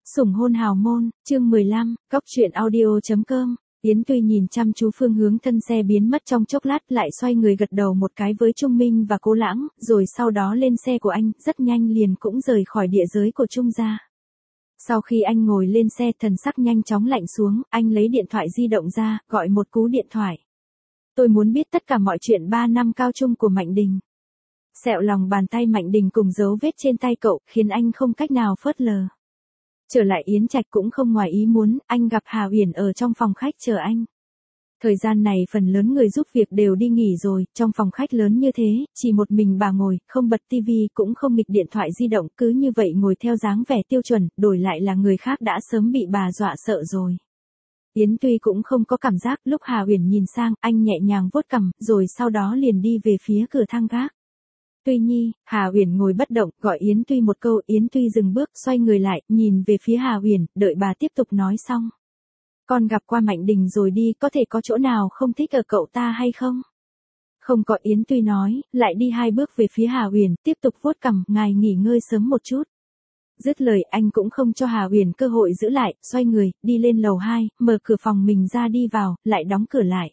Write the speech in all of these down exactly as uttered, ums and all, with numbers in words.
Sủng hôn hào môn, chương mười lăm, cóc truyện audio chấm com. Yến Tuy nhìn chăm chú phương hướng thân xe biến mất trong chốc lát, lại xoay người gật đầu một cái với Trung Minh và Cố Lãng, rồi sau đó lên xe của anh, rất nhanh liền cũng rời khỏi địa giới của Trung gia. Sau khi anh ngồi lên xe, thần sắc nhanh chóng lạnh xuống, anh lấy điện thoại di động ra, gọi một cú điện thoại. Tôi muốn biết tất cả mọi chuyện ba năm cao trung của Mạnh Đình. Sẹo lòng bàn tay Mạnh Đình cùng dấu vết trên tay cậu, khiến anh không cách nào phớt lờ. Trở lại Yến Trạch cũng không ngoài ý muốn, anh gặp Hà Uyển ở trong phòng khách chờ anh. Thời gian này phần lớn người giúp việc đều đi nghỉ rồi, trong phòng khách lớn như thế, chỉ một mình bà ngồi, không bật tivi cũng không nghịch điện thoại di động, cứ như vậy ngồi theo dáng vẻ tiêu chuẩn, đổi lại là người khác đã sớm bị bà dọa sợ rồi. Yến Tuy cũng không có cảm giác, lúc Hà Uyển nhìn sang, anh nhẹ nhàng vuốt cằm, rồi sau đó liền đi về phía cửa thang gác. Tuy Nhi, Hà Uyển ngồi bất động, gọi Yến Tuy một câu, Yến Tuy dừng bước, xoay người lại, nhìn về phía Hà Uyển, đợi bà tiếp tục nói xong. Con gặp qua Mạnh Đình rồi đi, có thể có chỗ nào không thích ở cậu ta hay không? Không có, Yến Tuy nói, lại đi hai bước về phía Hà Uyển, tiếp tục vuốt cằm, ngài nghỉ ngơi sớm một chút. Dứt lời anh cũng không cho Hà Uyển cơ hội giữ lại, xoay người, đi lên lầu hai, mở cửa phòng mình ra đi vào, lại đóng cửa lại.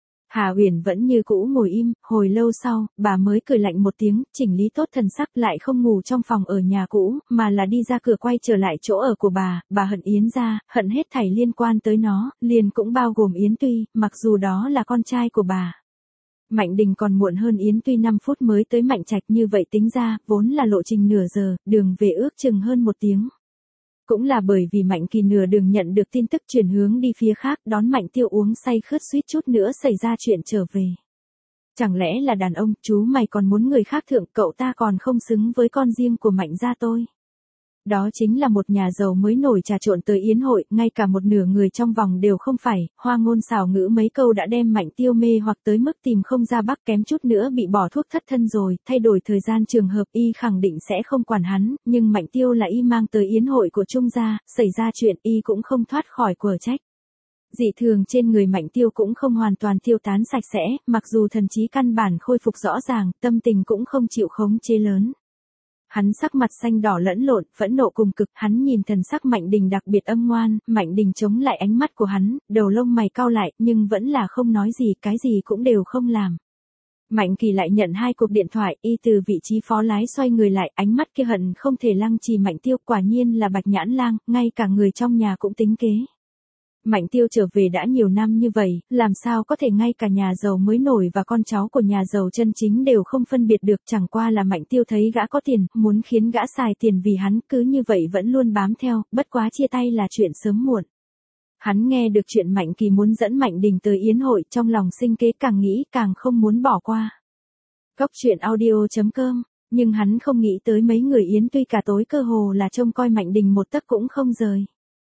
Hà Uyển vẫn như cũ ngồi im, hồi lâu sau, bà mới cười lạnh một tiếng, chỉnh lý tốt thần sắc, lại không ngủ trong phòng ở nhà cũ, mà là đi ra cửa quay trở lại chỗ ở của bà, bà hận Yến gia, hận hết thảy liên quan tới nó, liền cũng bao gồm Yến Tuy, mặc dù đó là con trai của bà. Mạnh Đình còn muộn hơn Yến Tuy năm phút mới tới Mạnh Trạch, như vậy tính ra, vốn là lộ trình nửa giờ, đường về ước chừng hơn một tiếng. Cũng là bởi vì Mạnh Kỳ nửa đường nhận được tin tức chuyển hướng đi phía khác, đón Mạnh Tiêu uống say khướt suýt chút nữa xảy ra chuyện trở về. Chẳng lẽ là đàn ông, chú mày còn muốn người khác thượng, cậu ta còn không xứng với con riêng của Mạnh gia tôi. Đó chính là một nhà giàu mới nổi trà trộn tới yến hội, ngay cả một nửa người trong vòng đều không phải, hoa ngôn xảo ngữ mấy câu đã đem Mạnh Tiêu mê hoặc tới mức tìm không ra bắc, kém chút nữa bị bỏ thuốc thất thân rồi, thay đổi thời gian trường hợp y khẳng định sẽ không quản hắn, nhưng Mạnh Tiêu là y mang tới yến hội của Trung gia, xảy ra chuyện y cũng không thoát khỏi quở trách. Dị thường trên người Mạnh Tiêu cũng không hoàn toàn tiêu tán sạch sẽ, mặc dù thần trí căn bản khôi phục rõ ràng, tâm tình cũng không chịu khống chế lớn. Hắn sắc mặt xanh đỏ lẫn lộn, phẫn nộ cùng cực, hắn nhìn thần sắc Mạnh Đình đặc biệt âm ngoan, Mạnh Đình chống lại ánh mắt của hắn, đầu lông mày cau lại, nhưng vẫn là không nói gì, cái gì cũng đều không làm. Mạnh Kỳ lại nhận hai cuộc điện thoại, y từ vị trí phó lái xoay người lại, ánh mắt kia hận không thể lăng trì Mạnh Tiêu, quả nhiên là Bạch Nhãn Lang, ngay cả người trong nhà cũng tính kế. Mạnh Tiêu trở về đã nhiều năm như vậy, làm sao có thể ngay cả nhà giàu mới nổi và con cháu của nhà giàu chân chính đều không phân biệt được, chẳng qua là Mạnh Tiêu thấy gã có tiền, muốn khiến gã xài tiền vì hắn, cứ như vậy vẫn luôn bám theo, bất quá chia tay là chuyện sớm muộn. Hắn nghe được chuyện Mạnh Kỳ muốn dẫn Mạnh Đình tới yến hội, trong lòng sinh kế, càng nghĩ càng không muốn bỏ qua. Cóc truyện audio chấm com, nhưng hắn không nghĩ tới mấy người Yến Tuy cả tối cơ hồ là trông coi Mạnh Đình một tấc cũng không rời.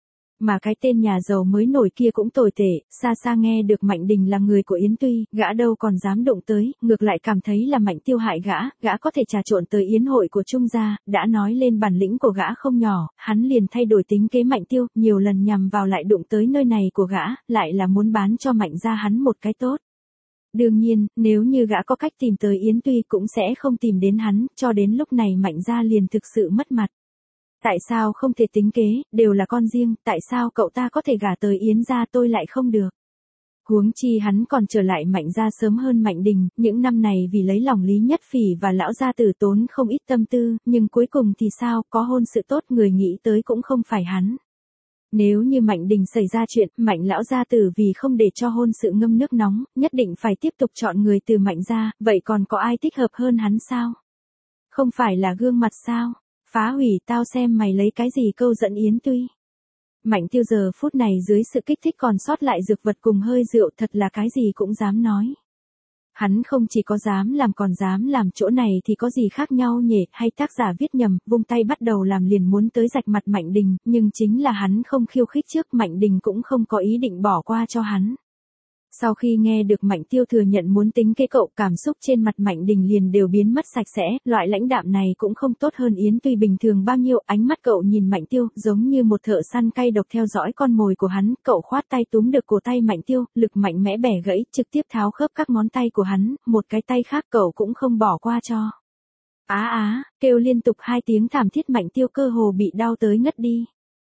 Mà cái tên nhà giàu mới nổi kia cũng tồi tệ, xa xa nghe được Mạnh Đình là người của Yến Tuy, gã đâu còn dám động tới, ngược lại cảm thấy là Mạnh Tiêu hại gã, gã có thể trà trộn tới yến hội của Trung gia, đã nói lên bản lĩnh của gã không nhỏ, hắn liền thay đổi tính kế Mạnh Tiêu, nhiều lần nhằm vào lại đụng tới nơi này của gã, lại là muốn bán cho Mạnh gia hắn một cái tốt. Đương nhiên, nếu như gã có cách tìm tới Yến Tuy cũng sẽ không tìm đến hắn, cho đến lúc này Mạnh gia liền thực sự mất mặt. Tại sao không thể tính kế, đều là con riêng, tại sao cậu ta có thể gả tới Yến gia tôi lại không được? Huống chi hắn còn trở lại Mạnh gia sớm hơn Mạnh Đình, những năm này vì lấy lòng Lý Nhất Phỉ và lão gia tử tốn không ít tâm tư, nhưng cuối cùng thì sao, có hôn sự tốt người nghĩ tới cũng không phải hắn. Nếu như Mạnh Đình xảy ra chuyện, Mạnh lão gia tử vì không để cho hôn sự ngâm nước nóng, nhất định phải tiếp tục chọn người từ Mạnh gia, vậy còn có ai thích hợp hơn hắn sao? Không phải là gương mặt sao? Phá hủy tao xem mày lấy cái gì câu dẫn Yến Tuy. Mạnh Tiêu giờ phút này dưới sự kích thích còn sót lại dược vật cùng hơi rượu, thật là cái gì cũng dám nói. Hắn không chỉ có dám làm còn dám làm, chỗ này thì có gì khác nhau nhỉ, hay tác giả viết nhầm, vung tay bắt đầu làm liền muốn tới rạch mặt Mạnh Đình, nhưng chính là hắn không khiêu khích trước, Mạnh Đình cũng không có ý định bỏ qua cho hắn. Sau khi nghe được Mạnh Tiêu thừa nhận muốn tính kế cậu, cảm xúc trên mặt Mạnh Đình liền đều biến mất sạch sẽ, loại lãnh đạm này cũng không tốt hơn Yến Tuy bình thường bao nhiêu, ánh mắt cậu nhìn Mạnh Tiêu, giống như một thợ săn cay độc theo dõi con mồi của hắn, cậu khoát tay túm được cổ tay Mạnh Tiêu, lực mạnh mẽ bẻ gãy, trực tiếp tháo khớp các ngón tay của hắn, một cái tay khác cậu cũng không bỏ qua cho. Á á, kêu liên tục hai tiếng thảm thiết, Mạnh Tiêu cơ hồ bị đau tới ngất đi.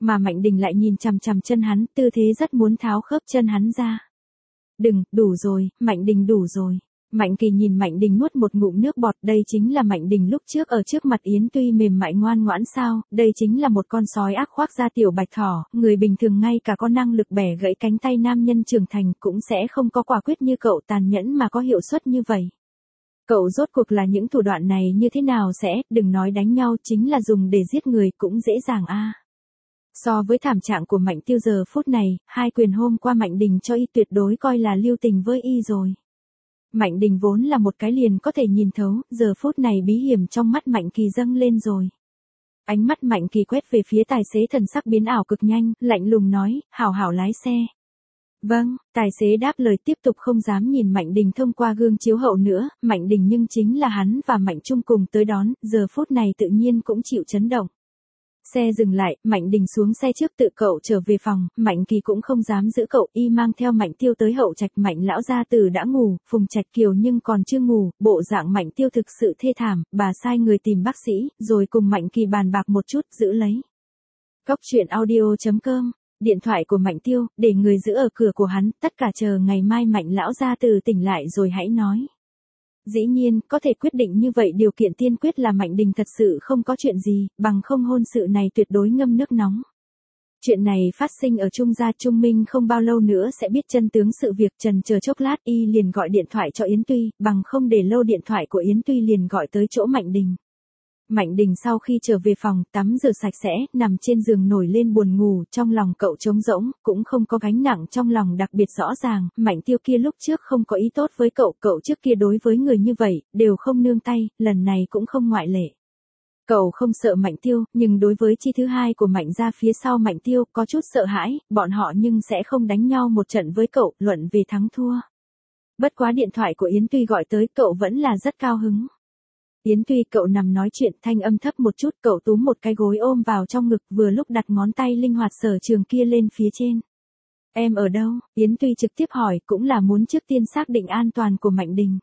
Mà Mạnh Đình lại nhìn chằm chằm chân hắn, tư thế rất muốn tháo khớp chân hắn ra. Đừng, đủ rồi, Mạnh Đình đủ rồi. Mạnh Kỳ nhìn Mạnh Đình nuốt một ngụm nước bọt, đây chính là Mạnh Đình lúc trước ở trước mặt Yến Tuy mềm mại ngoan ngoãn sao, đây chính là một con sói ác khoác da tiểu bạch thỏ, người bình thường ngay cả có năng lực bẻ gãy cánh tay nam nhân trưởng thành cũng sẽ không có quả quyết như cậu tàn nhẫn mà có hiệu suất như vậy. Cậu rốt cuộc là những thủ đoạn này như thế nào sẽ, đừng nói đánh nhau, chính là dùng để giết người cũng dễ dàng a. So với thảm trạng của Mạnh Tiêu giờ phút này, hai quyền hôm qua Mạnh Đình cho y tuyệt đối coi là lưu tình với y rồi. Mạnh Đình vốn là một cái liền có thể nhìn thấu, giờ phút này bí hiểm trong mắt Mạnh Kỳ dâng lên rồi. Ánh mắt Mạnh Kỳ quét về phía tài xế, thần sắc biến ảo cực nhanh, lạnh lùng nói, hảo hảo lái xe. Vâng, tài xế đáp lời, tiếp tục không dám nhìn Mạnh Đình thông qua gương chiếu hậu nữa, Mạnh Đình nhưng chính là hắn và Mạnh Trung cùng tới đón, giờ phút này tự nhiên cũng chịu chấn động. Xe dừng lại, Mạnh Đình xuống xe trước tự cậu trở về phòng, Mạnh Kỳ cũng không dám giữ cậu, y mang theo Mạnh Tiêu tới hậu trạch. Mạnh lão gia tử đã ngủ, Phùng Trạch Kiều nhưng còn chưa ngủ, bộ dạng Mạnh Tiêu thực sự thê thảm, bà sai người tìm bác sĩ, rồi cùng Mạnh Kỳ bàn bạc một chút, giữ lấy. Cóc truyện audio chấm com, điện thoại của Mạnh Tiêu, để người giữ ở cửa của hắn, tất cả chờ ngày mai Mạnh lão gia tử tỉnh lại rồi hãy nói. Dĩ nhiên, có thể quyết định như vậy điều kiện tiên quyết là Mạnh Đình thật sự không có chuyện gì, bằng không hôn sự này tuyệt đối ngâm nước nóng. Chuyện này phát sinh ở Trung gia, Trung Minh không bao lâu nữa sẽ biết chân tướng sự việc. Trần chờ chốc lát y liền gọi điện thoại cho Yến Tuy, bằng không để lâu điện thoại của Yến Tuy liền gọi tới chỗ Mạnh Đình. Mạnh Đình sau khi trở về phòng, tắm rửa sạch sẽ, nằm trên giường nổi lên buồn ngủ, trong lòng cậu trống rỗng, cũng không có gánh nặng trong lòng đặc biệt rõ ràng, Mạnh Tiêu kia lúc trước không có ý tốt với cậu, cậu trước kia đối với người như vậy, đều không nương tay, lần này cũng không ngoại lệ. Cậu không sợ Mạnh Tiêu, nhưng đối với chi thứ hai của Mạnh gia phía sau Mạnh Tiêu, có chút sợ hãi, bọn họ nhưng sẽ không đánh nhau một trận với cậu, luận về thắng thua. Bất quá điện thoại của Yến Tuy gọi tới, cậu vẫn là rất cao hứng. Yến Tuy, cậu nằm nói chuyện, thanh âm thấp một chút, cậu túm một cái gối ôm vào trong ngực, vừa lúc đặt ngón tay linh hoạt sở trường kia lên phía trên. Em ở đâu? Yến Tuy trực tiếp hỏi, cũng là muốn trước tiên xác định an toàn của Mạnh Đình.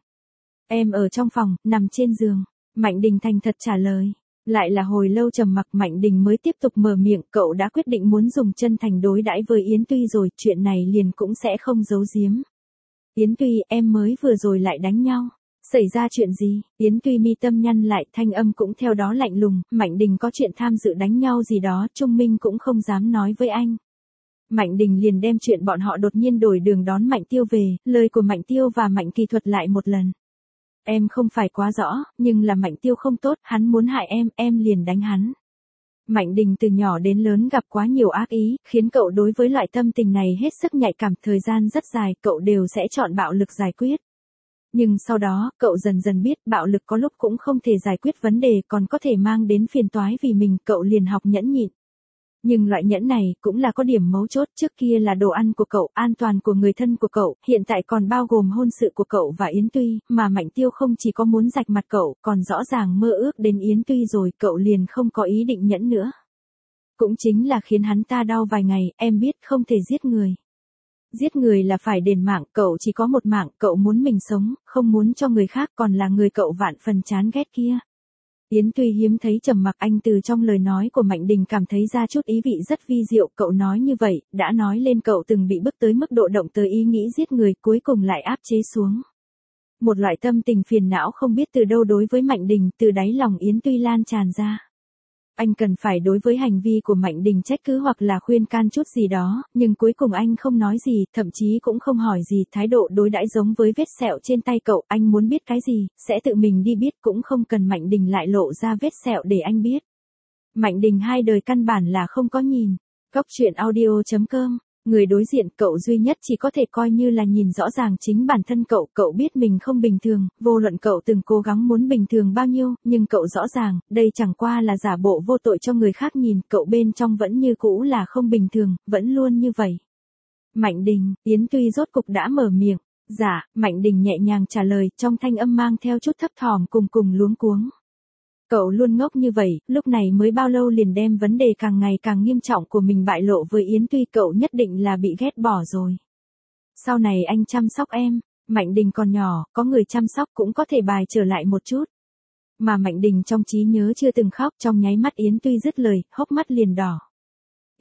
Em ở trong phòng, nằm trên giường. Mạnh Đình thành thật trả lời. Lại là hồi lâu trầm mặc, Mạnh Đình mới tiếp tục mở miệng, cậu đã quyết định muốn dùng chân thành đối đãi với Yến Tuy rồi, chuyện này liền cũng sẽ không giấu giếm. Yến Tuy, em mới vừa rồi lại đánh nhau. Xảy ra chuyện gì? Yến Tuy mi tâm nhăn lại, thanh âm cũng theo đó lạnh lùng, Mạnh Đình có chuyện tham dự đánh nhau gì đó, Trung Minh cũng không dám nói với anh. Mạnh Đình liền đem chuyện bọn họ đột nhiên đổi đường đón Mạnh Tiêu về, lời của Mạnh Tiêu và Mạnh Kỳ thuật lại một lần. Em không phải quá rõ, nhưng là Mạnh Tiêu không tốt, hắn muốn hại em, em liền đánh hắn. Mạnh Đình từ nhỏ đến lớn gặp quá nhiều ác ý, khiến cậu đối với loại tâm tình này hết sức nhạy cảm, thời gian rất dài, cậu đều sẽ chọn bạo lực giải quyết. Nhưng sau đó, cậu dần dần biết bạo lực có lúc cũng không thể giải quyết vấn đề, còn có thể mang đến phiền toái vì mình, cậu liền học nhẫn nhịn. Nhưng loại nhẫn này cũng là có điểm mấu chốt, trước kia là đồ ăn của cậu, an toàn của người thân của cậu, hiện tại còn bao gồm hôn sự của cậu và Yến Tuy, mà Mạnh Tiêu không chỉ có muốn rạch mặt cậu, còn rõ ràng mơ ước đến Yến Tuy rồi, cậu liền không có ý định nhẫn nữa. Cũng chính là khiến hắn ta đau vài ngày, em biết không thể giết người. Giết người là phải đền mạng, cậu chỉ có một mạng, cậu muốn mình sống, không muốn cho người khác, còn là người cậu vạn phần chán ghét kia. Yến Tuy hiếm thấy trầm mặc, anh từ trong lời nói của Mạnh Đình cảm thấy ra chút ý vị rất vi diệu, cậu nói như vậy, đã nói lên cậu từng bị bức tới mức độ động tới ý nghĩ giết người, cuối cùng lại áp chế xuống. Một loại tâm tình phiền não không biết từ đâu đối với Mạnh Đình, từ đáy lòng Yến Tuy lan tràn ra. Anh cần phải đối với hành vi của Mạnh Đình trách cứ hoặc là khuyên can chút gì đó, nhưng cuối cùng anh không nói gì, thậm chí cũng không hỏi gì, thái độ đối đãi giống với vết sẹo trên tay cậu, anh muốn biết cái gì, sẽ tự mình đi biết, cũng không cần Mạnh Đình lại lộ ra vết sẹo để anh biết. Mạnh Đình hai đời căn bản là không có nhìn. Cóc truyện audio chấm com, người đối diện cậu duy nhất chỉ có thể coi như là nhìn rõ ràng chính bản thân cậu, cậu biết mình không bình thường, vô luận cậu từng cố gắng muốn bình thường bao nhiêu, nhưng cậu rõ ràng, đây chẳng qua là giả bộ vô tội cho người khác nhìn, cậu bên trong vẫn như cũ là không bình thường, vẫn luôn như vậy. Mạnh Đình, Yến Tuy rốt cục đã mở miệng. Dạ, Mạnh Đình nhẹ nhàng trả lời, trong thanh âm mang theo chút thấp thỏm cùng cùng luống cuống. Cậu luôn ngốc như vậy, lúc này mới bao lâu liền đem vấn đề càng ngày càng nghiêm trọng của mình bại lộ với Yến Tuy, cậu nhất định là bị ghét bỏ rồi. Sau này anh chăm sóc em, Mạnh Đình còn nhỏ, có người chăm sóc cũng có thể bài trở lại một chút. Mà Mạnh Đình trong trí nhớ chưa từng khóc, trong nháy mắt Yến Tuy dứt lời, hốc mắt liền đỏ.